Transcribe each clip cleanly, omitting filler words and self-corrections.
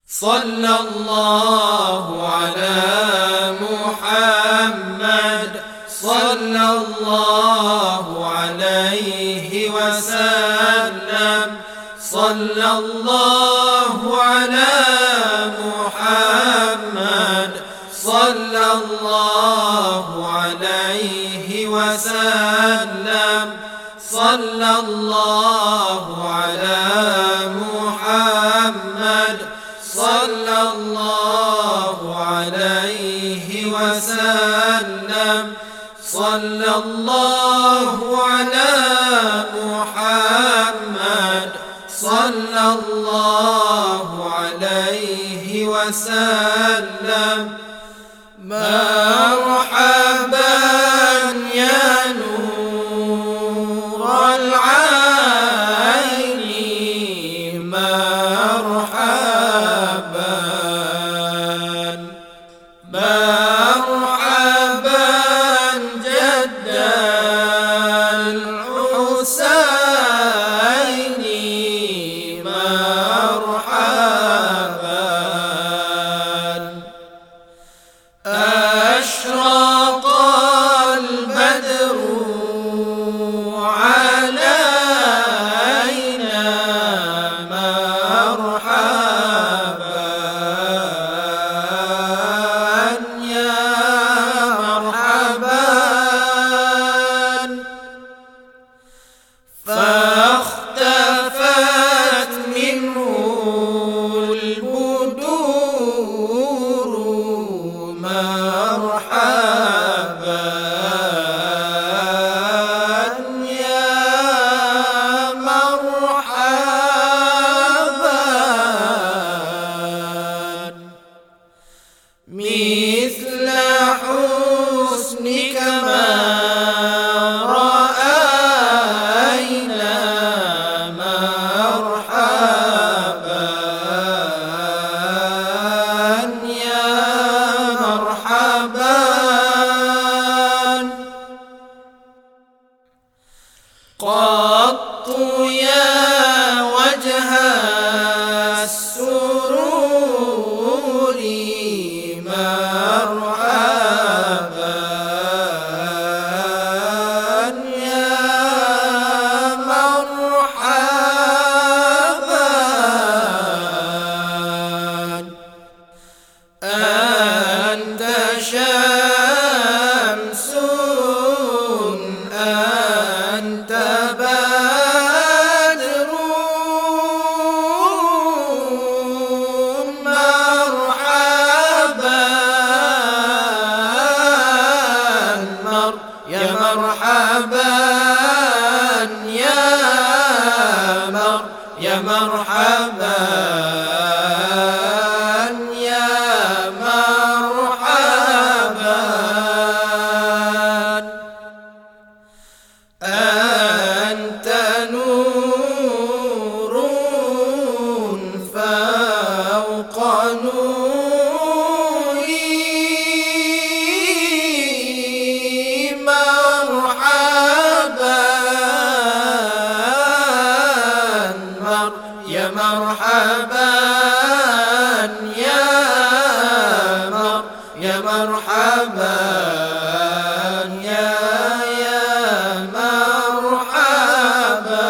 صلى الله على محمد صلى الله عليه وسلم صلى الله على محمد صلى الله عليه وسلم صلى الله على محمد صلى الله عليه وسلم صلى الله على محمد صلى الله عليه وسلم مرحبا يا نور العين مرحبا مرحبا جد الحسين مرحبا أشرق البدر علينا مرحبا يا مرحبا فاختفت منه البدور مرحبا يا مرحبا مثل حسنك ما رأينا مرحبا يا مرحبا قط يا وجه السرور مرحبا يا مرحبا أنت شمس أنت بدر مرحبا يا مرحبا يا مرحبا يا مرحبا أنت نور فوق نوري مرحبا يا مرحبا يا مرحبا يا مرحبا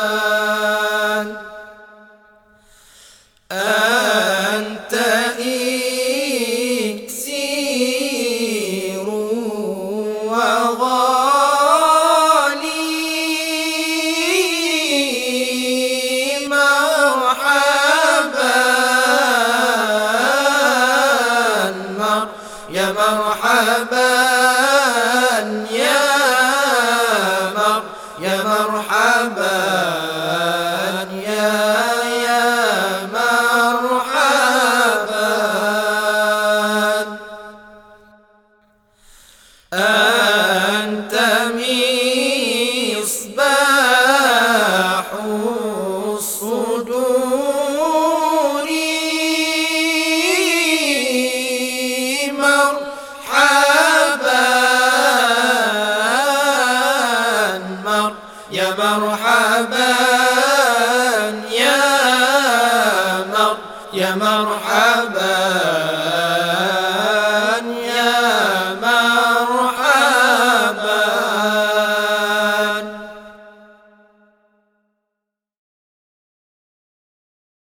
أنت إكسير وغالي مرحبا يا مرحبا يا مرحبا يا مرحبا أنت مصباح الصدور يا مرحبا